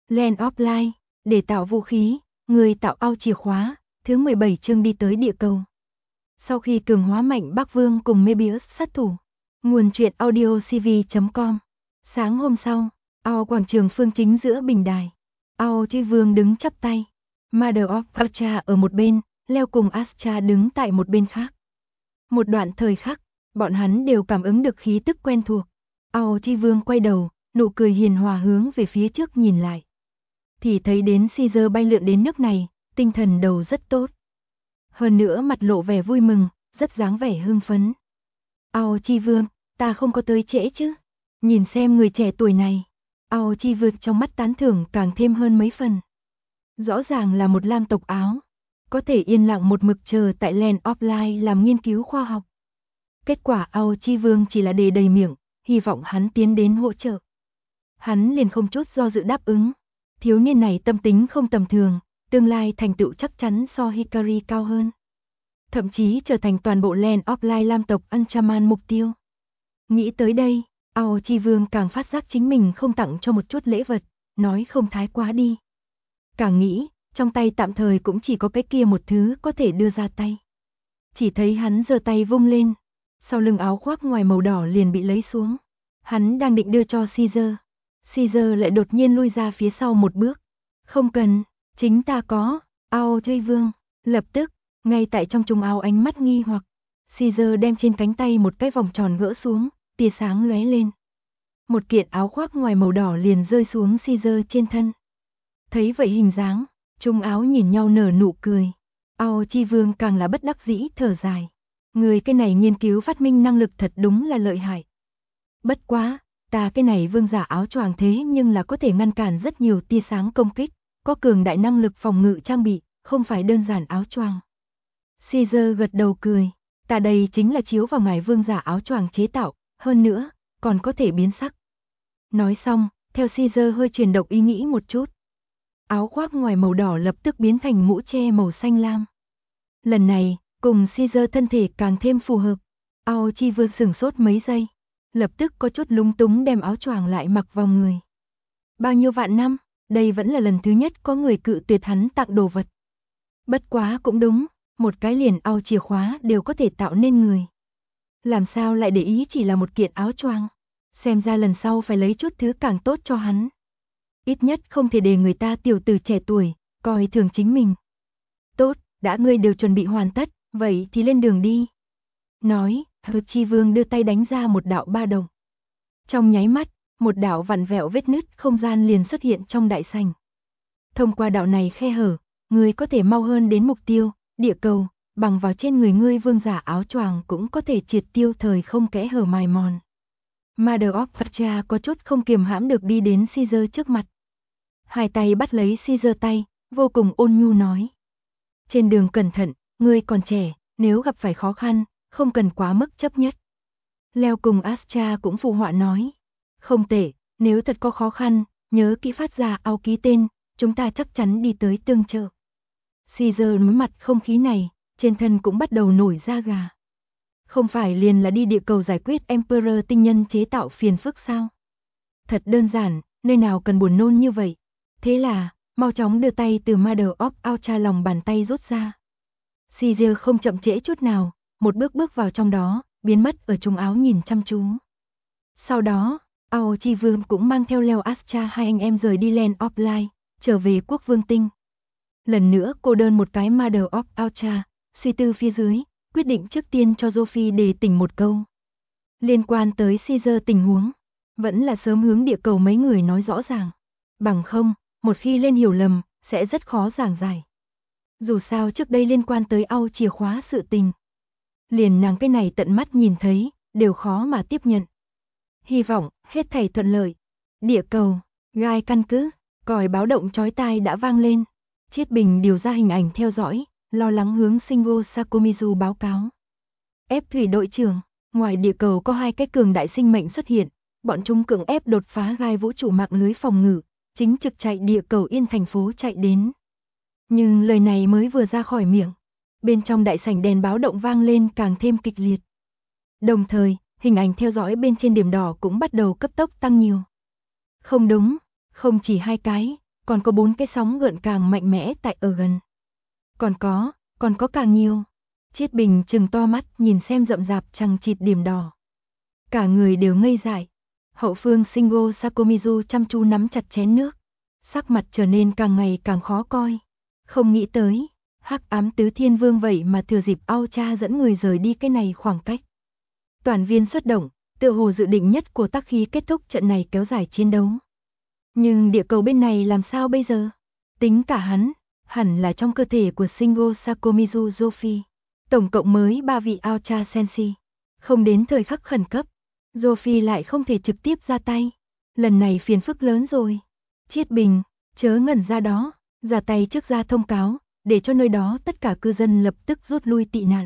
Land of Light, để tạo vũ khí, người tạo ao chìa khóa, thứ 17 chương đi tới địa cầu. Sau khi cường hóa mạnh Bắc Vương cùng Mebius sát thủ. Nguồn truyện audio cv.com. Sáng hôm sau, ao quảng trường phương chính giữa bình đài. Ao Chi Vương đứng chắp tay. Mother of Astra ở một bên, Leo cùng Astra đứng tại một bên khác. Một đoạn thời khắc, bọn hắn đều cảm ứng được khí tức quen thuộc. Ao Chi Vương quay đầu, nụ cười hiền hòa hướng về phía trước nhìn lại. Thì thấy đến Caesar bay lượn đến nước này, tinh thần đầu rất tốt. Hơn nữa mặt lộ vẻ vui mừng, rất dáng vẻ hưng phấn. Ao Chi Vương, ta không có tới trễ chứ? Nhìn xem người trẻ tuổi này. Ao Chi Vương trong mắt tán thưởng càng thêm hơn mấy phần. Rõ ràng là một lam tộc áo. Có thể yên lặng một mực chờ tại Land of Light làm nghiên cứu khoa học. Kết quả Ao Chi Vương chỉ là đề đầy miệng, hy vọng hắn tiến đến hỗ trợ. Hắn liền không chút do dự đáp ứng. Thiếu niên này tâm tính không tầm thường, tương lai thành tựu chắc chắn so Hikari cao hơn. Thậm chí trở thành toàn bộ Land of Light lam tộc Ultraman mục tiêu. Nghĩ tới đây, Ao Chi Vương càng phát giác chính mình không tặng cho một chút lễ vật, nói không thái quá đi. Càng nghĩ, trong tay tạm thời cũng chỉ có cái kia một thứ có thể đưa ra tay. Chỉ thấy hắn giơ tay vung lên, sau lưng áo khoác ngoài màu đỏ liền bị lấy xuống. Hắn đang định đưa cho Caesar. Caesar lại đột nhiên lui ra phía sau một bước. Không cần, chính ta có. Ao Chi Vương, lập tức, ngay tại trong trùng áo ánh mắt nghi hoặc. Caesar đem trên cánh tay một cái vòng tròn gỡ xuống, tia sáng lóe lên. Một kiện áo khoác ngoài màu đỏ liền rơi xuống Caesar trên thân. Thấy vậy hình dáng, trùng áo nhìn nhau nở nụ cười. Ao Chi Vương càng là bất đắc dĩ thở dài. Người cái này nghiên cứu phát minh năng lực thật đúng là lợi hại. Bất quá, ta cái này vương giả áo choàng thế nhưng là có thể ngăn cản rất nhiều tia sáng công kích, có cường đại năng lực phòng ngự trang bị, không phải đơn giản áo choàng. Caesar gật đầu cười, ta đây chính là chiếu vào ngài vương giả áo choàng chế tạo, hơn nữa, còn có thể biến sắc. Nói xong, theo Caesar hơi chuyển động ý nghĩ một chút. Áo khoác ngoài màu đỏ lập tức biến thành mũ che màu xanh lam. Lần này, cùng Caesar thân thể càng thêm phù hợp. Ao Chi Vương sửng sốt mấy giây, lập tức có chút lúng túng đem áo choàng lại mặc vào người. Bao nhiêu vạn năm, đây vẫn là lần thứ nhất có người cự tuyệt hắn tặng đồ vật. Bất quá cũng đúng, một cái liền ao chìa khóa đều có thể tạo nên người. Làm sao lại để ý chỉ là một kiện áo choàng? Xem ra lần sau phải lấy chút thứ càng tốt cho hắn. Ít nhất không thể để người ta tiểu tử trẻ tuổi, coi thường chính mình. Tốt, đã ngươi đều chuẩn bị hoàn tất, vậy thì lên đường đi. Nói, Chi Vương đưa tay đánh ra một đạo ba động. Trong nháy mắt, một đạo vặn vẹo vết nứt không gian liền xuất hiện trong đại sảnh. Thông qua đạo này khe hở, ngươi có thể mau hơn đến mục tiêu, địa cầu, bằng vào trên người ngươi vương giả áo choàng cũng có thể triệt tiêu thời không kẽ hở mài mòn. Mother of Astra có chút không kiềm hãm được đi đến Caesar trước mặt. Hai tay bắt lấy Caesar tay, vô cùng ôn nhu nói. Trên đường cẩn thận, ngươi còn trẻ, nếu gặp phải khó khăn, không cần quá mức chấp nhất. Leo cùng Astra cũng phụ họa nói. Không tệ, nếu thật có khó khăn, nhớ kỹ phát ra ao ký tên, chúng ta chắc chắn đi tới tương trợ. Caesar đối mặt không khí này, trên thân cũng bắt đầu nổi da gà. Không phải liền là đi địa cầu giải quyết Emperor tinh nhân chế tạo phiền phức sao? Thật đơn giản, nơi nào cần buồn nôn như vậy. Thế là, mau chóng đưa tay từ Mother of Astra lòng bàn tay rút ra. Caesar không chậm trễ chút nào, một bước bước vào trong đó, biến mất ở trong áo nhìn chăm chú. Sau đó, Ao Chi Vương cũng mang theo Leo Astra hai anh em rời đi Land of Light, trở về quốc vương tinh. Lần nữa cô đơn một cái Mother of Astra, suy tư phía dưới, quyết định trước tiên cho Sophie đề tỉnh một câu. Liên quan tới Caesar tình huống, vẫn là sớm hướng địa cầu mấy người nói rõ ràng. Bằng không, một khi lên hiểu lầm, sẽ rất khó giảng giải. Dù sao trước đây liên quan tới ao chìa khóa sự tình. Liền nàng cái này tận mắt nhìn thấy, đều khó mà tiếp nhận. Hy vọng, hết thảy thuận lợi. Địa cầu, gai căn cứ, còi báo động chói tai đã vang lên. Chiết Bình điều ra hình ảnh theo dõi, lo lắng hướng Shingo Sakomizu báo cáo. Ép thủy đội trưởng, ngoài địa cầu có hai cái cường đại sinh mệnh xuất hiện, bọn chúng cưỡng ép đột phá gai vũ trụ mạng lưới phòng ngự, chính trực chạy địa cầu Yên thành phố chạy đến. Nhưng lời này mới vừa ra khỏi miệng, bên trong đại sảnh đèn báo động vang lên càng thêm kịch liệt. Đồng thời, hình ảnh theo dõi bên trên điểm đỏ cũng bắt đầu cấp tốc tăng nhiều. Không đúng, không chỉ hai cái, còn có 4 cái sóng gợn càng mạnh mẽ tại ở gần. Còn có càng nhiều. Chiết Bình trừng to mắt nhìn xem rậm rạp chằng chịt điểm đỏ. Cả người đều ngây dại. Hậu phương Shingo Sakomizu chăm chú nắm chặt chén nước. Sắc mặt trở nên càng ngày càng khó coi. Không nghĩ tới, Hắc Ám Tứ Thiên Vương vậy mà thừa dịp Ao-cha dẫn người rời đi cái này khoảng cách. Toàn viên xuất động, tựa hồ dự định nhất của Tắc Khí kết thúc trận này kéo dài chiến đấu. Nhưng địa cầu bên này làm sao bây giờ? Tính cả hắn, hẳn là trong cơ thể của Shingo Sakomizu Joffy. Tổng cộng mới 3 vị Ao-cha Senshi. Không đến thời khắc khẩn cấp, Joffy lại không thể trực tiếp ra tay. Lần này phiền phức lớn rồi. Chiết Bình, chớ ngẩn ra đó, ra tay trước ra thông cáo, để cho nơi đó tất cả cư dân lập tức rút lui tị nạn.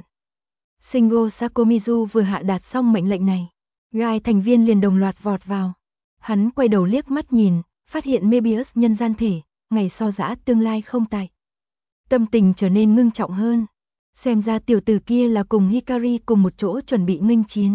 Shingo Sakomizu vừa hạ đạt xong mệnh lệnh này, Gai thành viên liền đồng loạt vọt vào. Hắn quay đầu liếc mắt nhìn, phát hiện Mebius nhân gian thể, ngày so dã tương lai không tại. Tâm tình trở nên ngưng trọng hơn. Xem ra tiểu tử kia là cùng Hikari cùng một chỗ chuẩn bị nghênh chiến.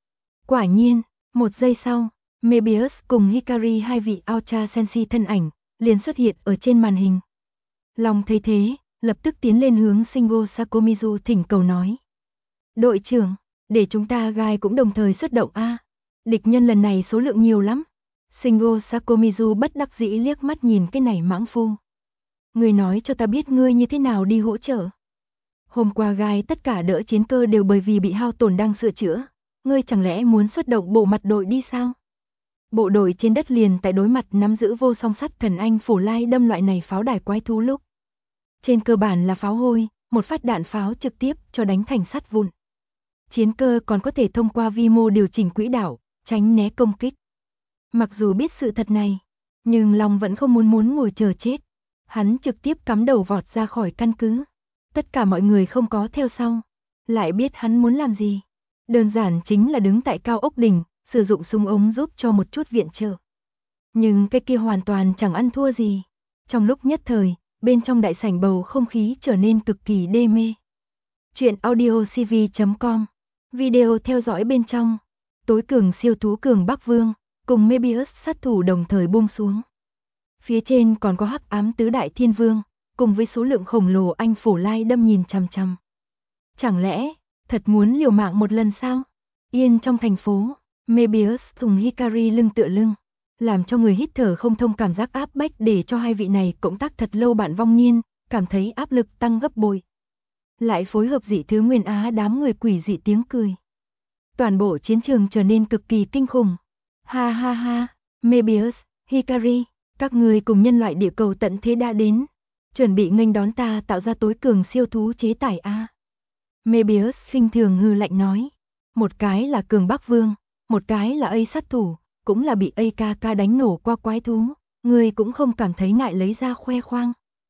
Quả nhiên, một giây sau, Mebius cùng Hikari hai vị Ao-cha Senshi thân ảnh, liền xuất hiện ở trên màn hình. Long thấy thế, lập tức tiến lên hướng Shingo Sakomizu thỉnh cầu nói. Đội trưởng, để chúng ta Gai cũng đồng thời xuất động a. Địch nhân lần này số lượng nhiều lắm. Shingo Sakomizu bất đắc dĩ liếc mắt nhìn cái này mãng phu. Ngươi nói cho ta biết ngươi như thế nào đi hỗ trợ. Hôm qua Gai tất cả đỡ chiến cơ đều bởi vì bị hao tổn đang sửa chữa. Ngươi chẳng lẽ muốn xuất động bộ mặt đội đi sao? Bộ đội trên đất liền tại đối mặt nắm giữ vô song sắt thần anh phủ lai đâm loại này pháo đài quái thú lúc. Trên cơ bản là pháo hôi, một phát đạn pháo trực tiếp cho đánh thành sắt vụn. Chiến cơ còn có thể thông qua vi mô điều chỉnh quỹ đạo, tránh né công kích. Mặc dù biết sự thật này, nhưng Long vẫn không muốn ngồi chờ chết. Hắn trực tiếp cắm đầu vọt ra khỏi căn cứ. Tất cả mọi người không có theo sau. Lại biết hắn muốn làm gì. Đơn giản chính là đứng tại cao ốc đỉnh, sử dụng súng ống giúp cho một chút viện trợ. Nhưng cái kia hoàn toàn chẳng ăn thua gì. Trong lúc nhất thời, bên trong đại sảnh bầu không khí trở nên cực kỳ đê mê. Chuyện audiocv.com. Video theo dõi bên trong. Tối cường siêu thú cường Bắc Vương, cùng Mebius sát thủ đồng thời buông xuống. Phía trên còn có Hắc Ám Tứ Đại Thiên Vương, cùng với số lượng khổng lồ anh phổ lai đâm nhìn chằm chằm. Chẳng lẽ, thật muốn liều mạng một lần sao? Yên trong thành phố, Mebius dùng Hikari lưng tựa lưng, làm cho người hít thở không thông cảm giác áp bách để cho hai vị này cộng tác thật lâu bạn vong niên, cảm thấy áp lực tăng gấp bội. Lại phối hợp dị thứ Nguyên Á đám người quỷ dị tiếng cười. Toàn bộ chiến trường trở nên cực kỳ kinh khủng. Ha ha ha, Mebius, Hikari, các người cùng nhân loại địa cầu tận thế đã đến. Chuẩn bị nghênh đón ta tạo ra tối cường siêu thú chế tải a. Mebius khinh thường hư lạnh nói. Một cái là cường Bắc Vương, một cái là A sát thủ, cũng là bị AKK đánh nổ qua quái thú. Người cũng không cảm thấy ngại lấy ra khoe khoang.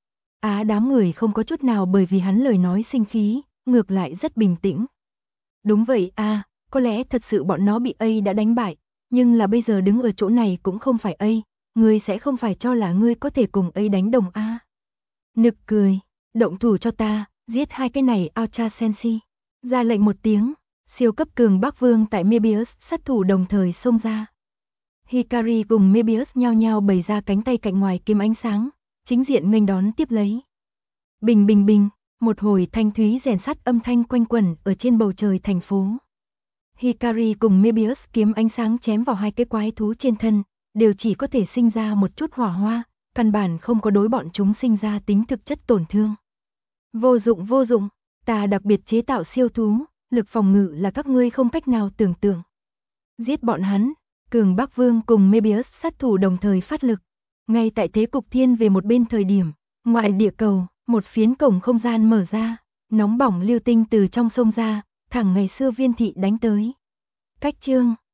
Đám người không có chút nào bởi vì hắn lời nói sinh khí, ngược lại rất bình tĩnh. Đúng vậy có lẽ thật sự bọn nó bị A đã đánh bại, nhưng là bây giờ đứng ở chỗ này cũng không phải A, ngươi sẽ không phải cho là ngươi có thể cùng A đánh đồng a. Nực cười, động thủ cho ta, giết hai cái này Ao-cha Senshi. Ra lệnh một tiếng, siêu cấp cường Bắc Vương tại Mebius sát thủ đồng thời xông ra. Hikari cùng Mebius nhao nhao bày ra cánh tay cạnh ngoài kiếm ánh sáng, chính diện nghênh đón tiếp lấy. Bình bình bình, một hồi thanh thúy rèn sắt âm thanh quanh quẩn ở trên bầu trời thành phố. Hikari cùng Mebius kiếm ánh sáng chém vào hai cái quái thú trên thân, đều chỉ có thể sinh ra một chút hỏa hoa, căn bản không có đối bọn chúng sinh ra tính thực chất tổn thương. Vô dụng, ta đặc biệt chế tạo siêu thú, lực phòng ngự là các ngươi không cách nào tưởng tượng. Giết bọn hắn, cường Bắc Vương cùng Mebius sát thủ đồng thời phát lực. Ngay tại thế cục thiên về một bên thời điểm, ngoài địa cầu, một phiến cổng không gian mở ra, nóng bỏng lưu tinh từ trong sông ra, thẳng ngày xưa Viên thị đánh tới. Cách chương